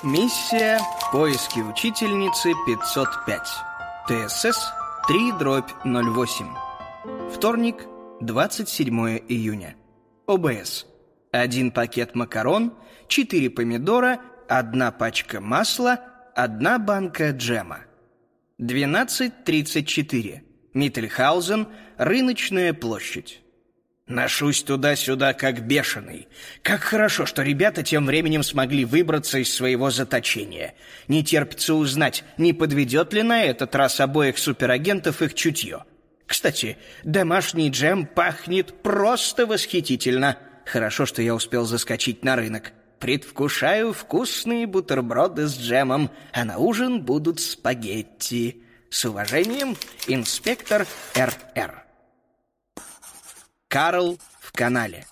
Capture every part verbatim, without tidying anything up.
Миссия «Поиски учительницы пятьсот пять». ТСС три дробь ноль восемь. Вторник, двадцать седьмое июня. ОБС. Один пакет макарон, четыре помидора, одна пачка масла, одна банка джема. двенадцать тридцать четыре. Миттельхаузен, рыночная площадь. Ношусь туда-сюда, как бешеный. Как хорошо, что ребята тем временем смогли выбраться из своего заточения. Не терпится узнать, не подведет ли на этот раз обоих суперагентов их чутье. Кстати, домашний джем пахнет просто восхитительно. Хорошо, что я успел заскочить на рынок. Предвкушаю вкусные бутерброды с джемом, а на ужин будут спагетти. С уважением, инспектор эр эр. Карл в канале.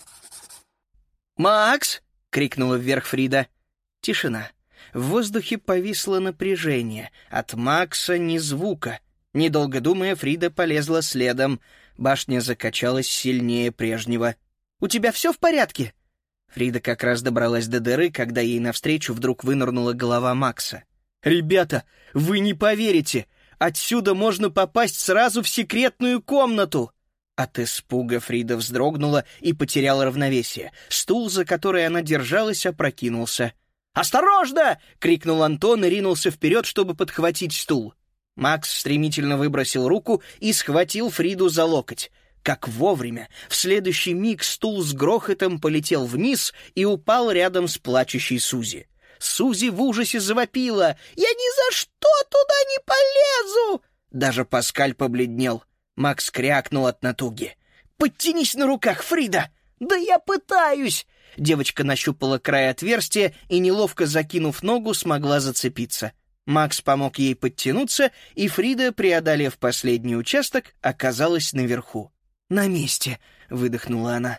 «Макс!» — крикнула вверх Фрида. Тишина. В воздухе повисло напряжение. От Макса ни звука. Недолго думая, Фрида полезла следом. Башня закачалась сильнее прежнего. «У тебя все в порядке?» Фрида как раз добралась до дыры, когда ей навстречу вдруг вынырнула голова Макса. «Ребята, вы не поверите! Отсюда можно попасть сразу в секретную комнату!» От испуга Фрида вздрогнула и потеряла равновесие. Стул, за который она держалась, опрокинулся. «Осторожно!» — крикнул Антон и ринулся вперед, чтобы подхватить стул. Макс стремительно выбросил руку и схватил Фриду за локоть. Как вовремя! В следующий миг стул с грохотом полетел вниз и упал рядом с плачущей Сузи. Сузи в ужасе завопила. «Я ни за что туда не полезу!» Даже Паскаль побледнел. Макс крякнул от натуги. «Подтянись на руках, Фрида!» «Да я пытаюсь!» Девочка нащупала край отверстия и, неловко закинув ногу, смогла зацепиться. Макс помог ей подтянуться, и Фрида, преодолев последний участок, оказалась наверху. «На месте!» — выдохнула она.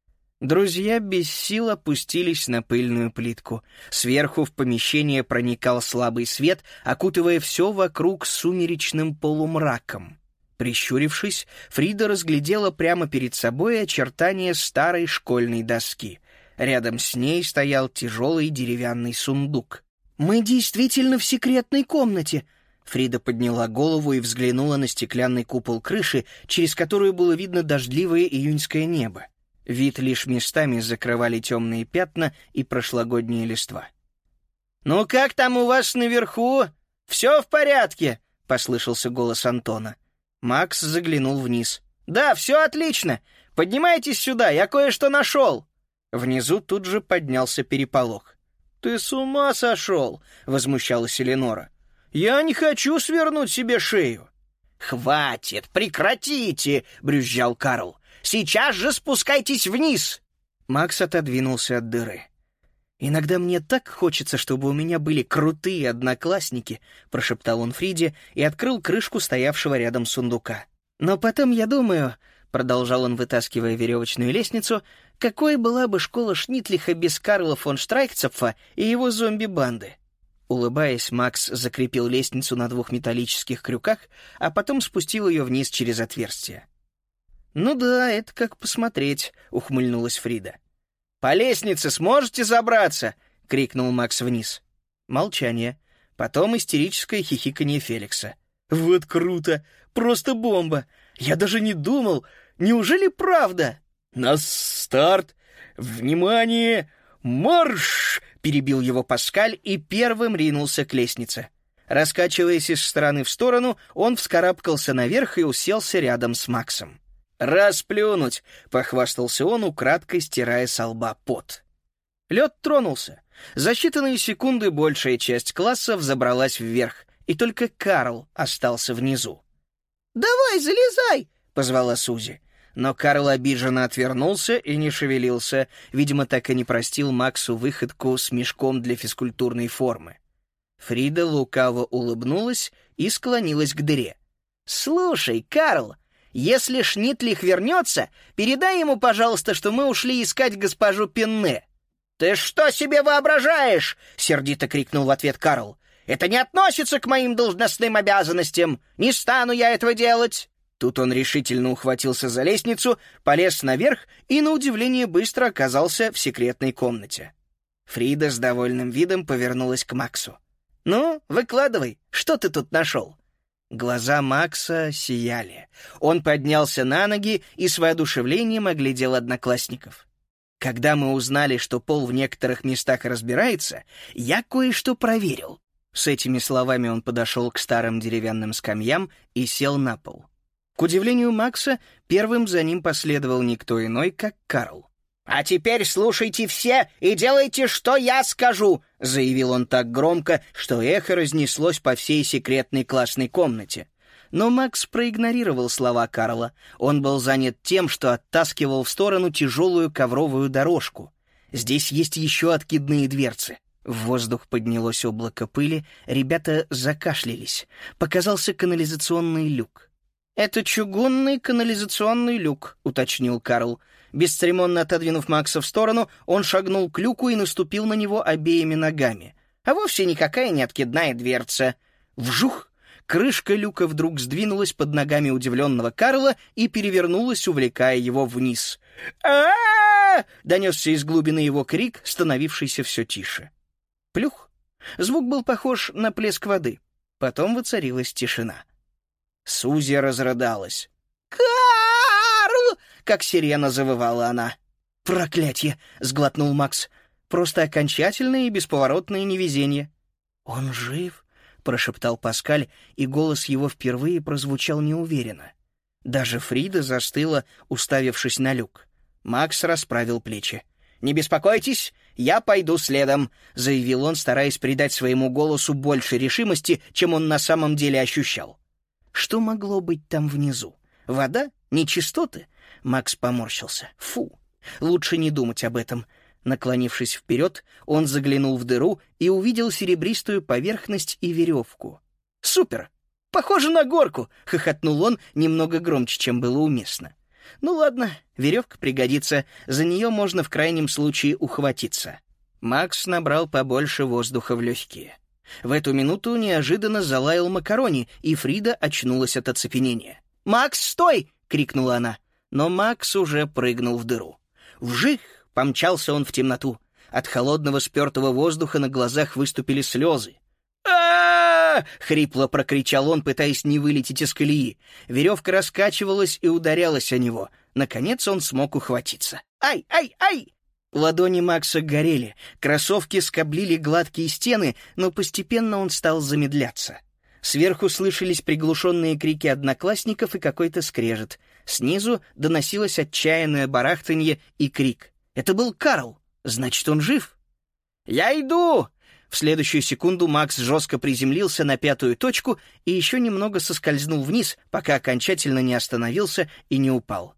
Друзья без сил опустились на пыльную плитку. Сверху в помещение проникал слабый свет, окутывая все вокруг сумеречным полумраком. Прищурившись, Фрида разглядела прямо перед собой очертания старой школьной доски. Рядом с ней стоял тяжелый деревянный сундук. «Мы действительно в секретной комнате!» Фрида подняла голову и взглянула на стеклянный купол крыши, через которую было видно дождливое июньское небо. Вид лишь местами закрывали темные пятна и прошлогодние листва. «Ну как там у вас наверху? Все в порядке?» — послышался голос Антона. Макс заглянул вниз. «Да, все отлично! Поднимайтесь сюда, я кое-что нашел!» Внизу тут же поднялся переполох. «Ты с ума сошел!» — возмущалась Эленора. «Я не хочу свернуть себе шею!» «Хватит, прекратите!» — брюзжал Карл. «Сейчас же спускайтесь вниз!» Макс отодвинулся от дыры. «Иногда мне так хочется, чтобы у меня были крутые одноклассники», — прошептал он Фриде и открыл крышку стоявшего рядом сундука. «Но потом я думаю», — продолжал он, вытаскивая веревочную лестницу, «какой была бы школа Шнитлиха без Карла фон Штрайкцепфа и его зомби-банды». Улыбаясь, Макс закрепил лестницу на двух металлических крюках, а потом спустил ее вниз через отверстие. «Ну да, это как посмотреть», — ухмыльнулась Фрида. «По лестнице сможете забраться?» — крикнул Макс вниз. Молчание. Потом истерическое хихиканье Феликса. «Вот круто! Просто бомба! Я даже не думал! Неужели правда?» «На старт! Внимание! Марш!» — перебил его Паскаль и первым ринулся к лестнице. Раскачиваясь из стороны в сторону, он вскарабкался наверх и уселся рядом с Максом. «Расплюнуть!» — похвастался он, украдкой стирая со лба пот. Лед тронулся. За считанные секунды большая часть класса взобралась вверх, и только Карл остался внизу. «Давай, залезай!» — позвала Сузи. Но Карл обиженно отвернулся и не шевелился, видимо, так и не простил Максу выходку с мешком для физкультурной формы. Фрида лукаво улыбнулась и склонилась к дыре. «Слушай, Карл, если Шнитлих вернется, передай ему, пожалуйста, что мы ушли искать госпожу Пенне». «Ты что себе воображаешь?» — сердито крикнул в ответ Карл. «Это не относится к моим должностным обязанностям. Не стану я этого делать». Тут он решительно ухватился за лестницу, полез наверх и, на удивление, быстро оказался в секретной комнате. Фрида с довольным видом повернулась к Максу. «Ну, выкладывай, что ты тут нашел?» Глаза Макса сияли. Он поднялся на ноги и с воодушевлением оглядел одноклассников. «Когда мы узнали, что пол в некоторых местах разбирается, я кое-что проверил». С этими словами он подошел к старым деревянным скамьям и сел на пол. К удивлению Макса, первым за ним последовал никто иной, как Карл. «А теперь слушайте все и делайте, что я скажу», — заявил он так громко, что эхо разнеслось по всей секретной классной комнате. Но Макс проигнорировал слова Карла. Он был занят тем, что оттаскивал в сторону тяжелую ковровую дорожку. Здесь есть еще откидные дверцы. В воздух поднялось облако пыли, ребята закашлялись. Показался канализационный люк. «Это чугунный канализационный люк», — уточнил Карл. Бесцеремонно отодвинув Макса в сторону, он шагнул к люку и наступил на него обеими ногами. А вовсе никакая не откидная дверца. Вжух! Крышка люка вдруг сдвинулась под ногами удивленного Карла и перевернулась, увлекая его вниз. а донесся из глубины его крик, становившийся все тише. Плюх! Звук был похож на плеск воды. Потом воцарилась тишина. Сузи разрыдалась. «Карл!» — как сирена завывала она. «Проклятье!» — сглотнул Макс. «Просто окончательное и бесповоротное невезение». «Он жив?» — прошептал Паскаль, и голос его впервые прозвучал неуверенно. Даже Фрида застыла, уставившись на люк. Макс расправил плечи. «Не беспокойтесь, я пойду следом», — заявил он, стараясь придать своему голосу больше решимости, чем он на самом деле ощущал. Что могло быть там внизу? Вода? Нечистоты? Макс поморщился. Фу, лучше не думать об этом. Наклонившись вперед, он заглянул в дыру и увидел серебристую поверхность и веревку. «Супер! Похоже на горку!» — хохотнул он немного громче, чем было уместно. «Ну ладно, веревка пригодится, за нее можно в крайнем случае ухватиться». Макс набрал побольше воздуха в легкие. В эту минуту неожиданно залаял Макарони, и Фрида очнулась от оцепенения. «Макс, стой!» — крикнула она. Но Макс уже прыгнул в дыру. Вжих! Помчался он в темноту. От холодного спертого воздуха на глазах выступили слезы. а хрипло прокричал он, пытаясь не вылететь из колеи. Веревка раскачивалась и ударялась о него. Наконец он смог ухватиться. «Ай, ай, ай!» Ладони Макса горели, кроссовки скоблили гладкие стены, но постепенно он стал замедляться. Сверху слышались приглушенные крики одноклассников и какой-то скрежет. Снизу доносилось отчаянное барахтанье и крик. Это был Карл. Значит, он жив. «Я иду!» В следующую секунду Макс жестко приземлился на пятую точку и еще немного соскользнул вниз, пока окончательно не остановился и не упал.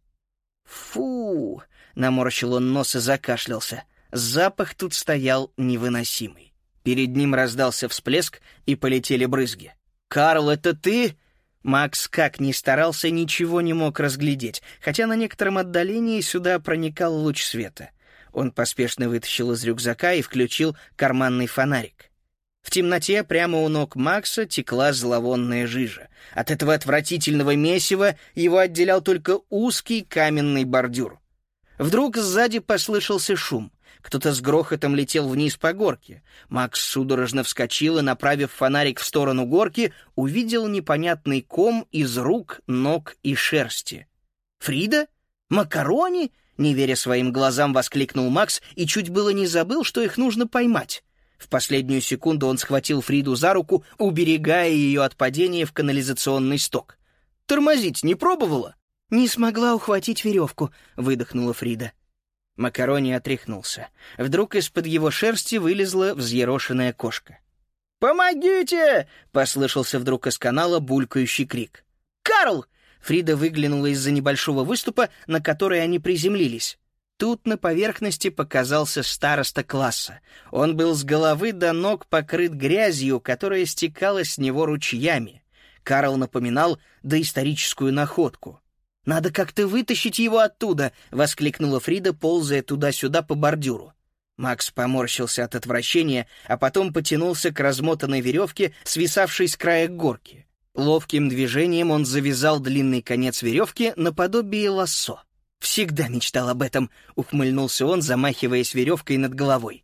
«Фу!» — наморщил он нос и закашлялся. Запах тут стоял невыносимый. Перед ним раздался всплеск, и полетели брызги. «Карл, это ты?» Макс, как ни старался, ничего не мог разглядеть, хотя на некотором отдалении сюда проникал луч света. Он поспешно вытащил из рюкзака и включил карманный фонарик. В темноте прямо у ног Макса текла зловонная жижа. От этого отвратительного месива его отделял только узкий каменный бордюр. Вдруг сзади послышался шум. Кто-то с грохотом летел вниз по горке. Макс судорожно вскочил и, направив фонарик в сторону горки, увидел непонятный ком из рук, ног и шерсти. «Фрида? Макарони?» — не веря своим глазам, воскликнул Макс и чуть было не забыл, что их нужно поймать. В последнюю секунду он схватил Фриду за руку, уберегая ее от падения в канализационный сток. «Тормозить не пробовала?» «Не смогла ухватить веревку», — выдохнула Фрида. Макарони отряхнулся. Вдруг из-под его шерсти вылезла взъерошенная кошка. «Помогите!» — послышался вдруг из канала булькающий крик. «Карл!» — Фрида выглянула из-за небольшого выступа, на который они приземлились. Тут на поверхности показался староста класса. Он был с головы до ног покрыт грязью, которая стекала с него ручьями. Карл напоминал доисторическую находку. «Надо как-то вытащить его оттуда!» — воскликнула Фрида, ползая туда-сюда по бордюру. Макс поморщился от отвращения, а потом потянулся к размотанной веревке, свисавшей с края горки. Ловким движением он завязал длинный конец веревки наподобие лассо. «Всегда мечтал об этом», — ухмыльнулся он, замахиваясь веревкой над головой.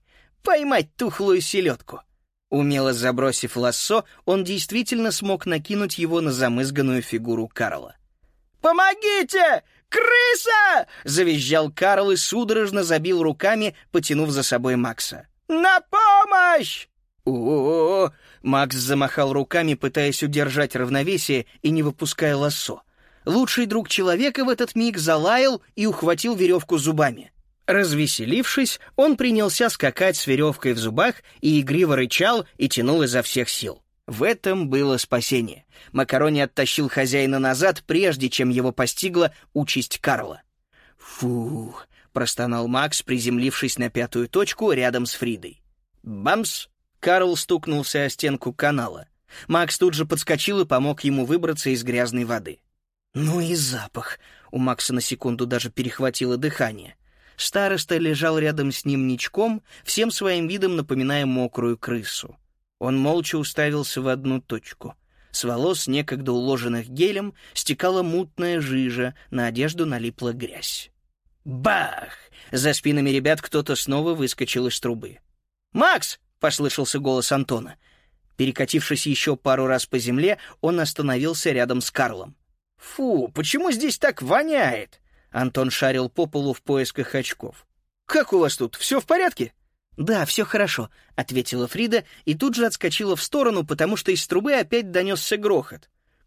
Поймать тухлую селедку. Умело забросив лассо, он действительно смог накинуть его на замызганную фигуру Карла. «Помогите! Крыса!» — завизжал Карл и судорожно забил руками, потянув за собой Макса. «На помощь!» «О-о-о!» Макс замахал руками, пытаясь удержать равновесие и не выпуская лассо. Лучший друг человека в этот миг залаял и ухватил веревку зубами. Развеселившись, он принялся скакать с веревкой в зубах и игриво рычал и тянул изо всех сил. В этом было спасение. Макарони оттащил хозяина назад, прежде чем его постигла участь Карла. «Фу!» — простонал Макс, приземлившись на пятую точку рядом с Фридой. «Бамс!» — Карл стукнулся о стенку канала. Макс тут же подскочил и помог ему выбраться из грязной воды. «Ну и запах!» — у Макса на секунду даже перехватило дыхание. Староста лежал рядом с ним ничком, всем своим видом напоминая мокрую крысу. Он молча уставился в одну точку. С волос, некогда уложенных гелем, стекала мутная жижа, на одежду налипла грязь. Бах! За спинами ребят кто-то снова выскочил из трубы. «Макс!» — послышался голос Антона. Перекатившись еще пару раз по земле, он остановился рядом с Карлом. «Фу, почему здесь так воняет?» Антон шарил по полу в поисках очков. «Как у вас тут? Все в порядке?» «Да, все хорошо», — ответила Фрида и тут же отскочила в сторону, потому что из трубы опять донесся грохот.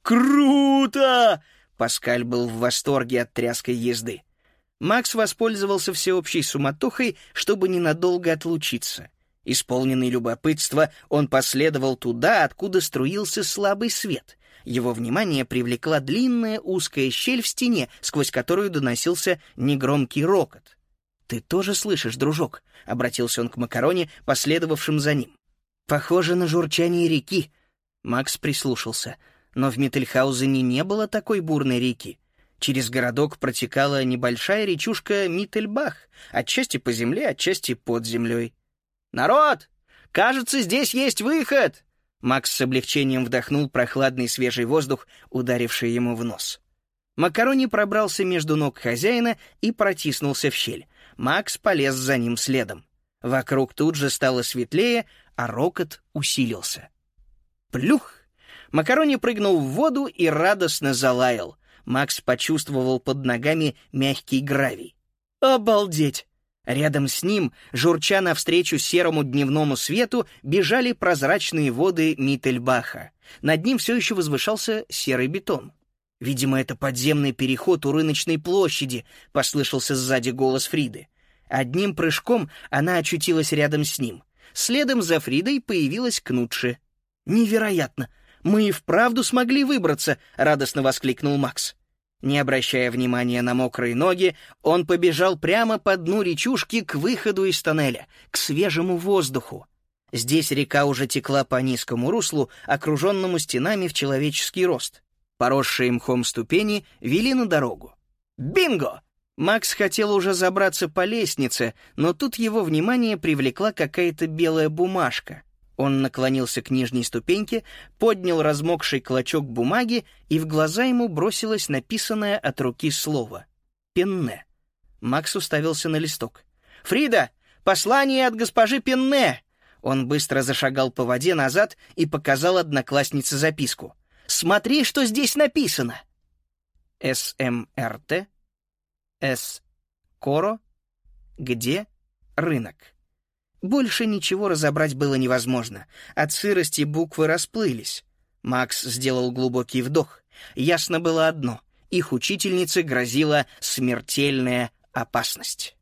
«Круто!» — Паскаль был в восторге от тряской езды. Макс воспользовался всеобщей суматохой, чтобы ненадолго отлучиться. Исполненный любопытства, он последовал туда, откуда струился слабый свет. Его внимание привлекла длинная узкая щель в стене, сквозь которую доносился негромкий рокот. «Ты тоже слышишь, дружок?» — обратился он к Макарони, последовавшим за ним. «Похоже на журчание реки». Макс прислушался, но в Миттельхаузене не было такой бурной реки. Через городок протекала небольшая речушка Миттельбах, отчасти по земле, отчасти под землей. «Народ! Кажется, здесь есть выход!» Макс с облегчением вдохнул прохладный свежий воздух, ударивший ему в нос. Макарони пробрался между ног хозяина и протиснулся в щель. Макс полез за ним следом. Вокруг тут же стало светлее, а рокот усилился. Плюх! Макарони прыгнул в воду и радостно залаял. Макс почувствовал под ногами мягкий гравий. «Обалдеть!» Рядом с ним, журча навстречу серому дневному свету, бежали прозрачные воды Миттельбаха. Над ним все еще возвышался серый бетон. «Видимо, это подземный переход у рыночной площади», — послышался сзади голос Фриды. Одним прыжком она очутилась рядом с ним. Следом за Фридой появилась Кнутши. «Невероятно! Мы и вправду смогли выбраться!» — радостно воскликнул Макс. Не обращая внимания на мокрые ноги, он побежал прямо по дну речушки к выходу из тоннеля, к свежему воздуху. Здесь река уже текла по низкому руслу, окруженному стенами в человеческий рост. Поросшие мхом ступени вели на дорогу. «Бинго!» Макс хотел уже забраться по лестнице, но тут его внимание привлекла какая-то белая бумажка. Он наклонился к нижней ступеньке, поднял размокший клочок бумаги, и в глаза ему бросилось написанное от руки слово «Пенне». Макс уставился на листок. «Фрида, послание от госпожи Пенне!» Он быстро зашагал по воде назад и показал однокласснице записку. «Смотри, что здесь написано!» СМРТ, С. Коро, где рынок. Больше ничего разобрать было невозможно. От сырости буквы расплылись. Макс сделал глубокий вдох. Ясно было одно — их учительнице грозила смертельная опасность.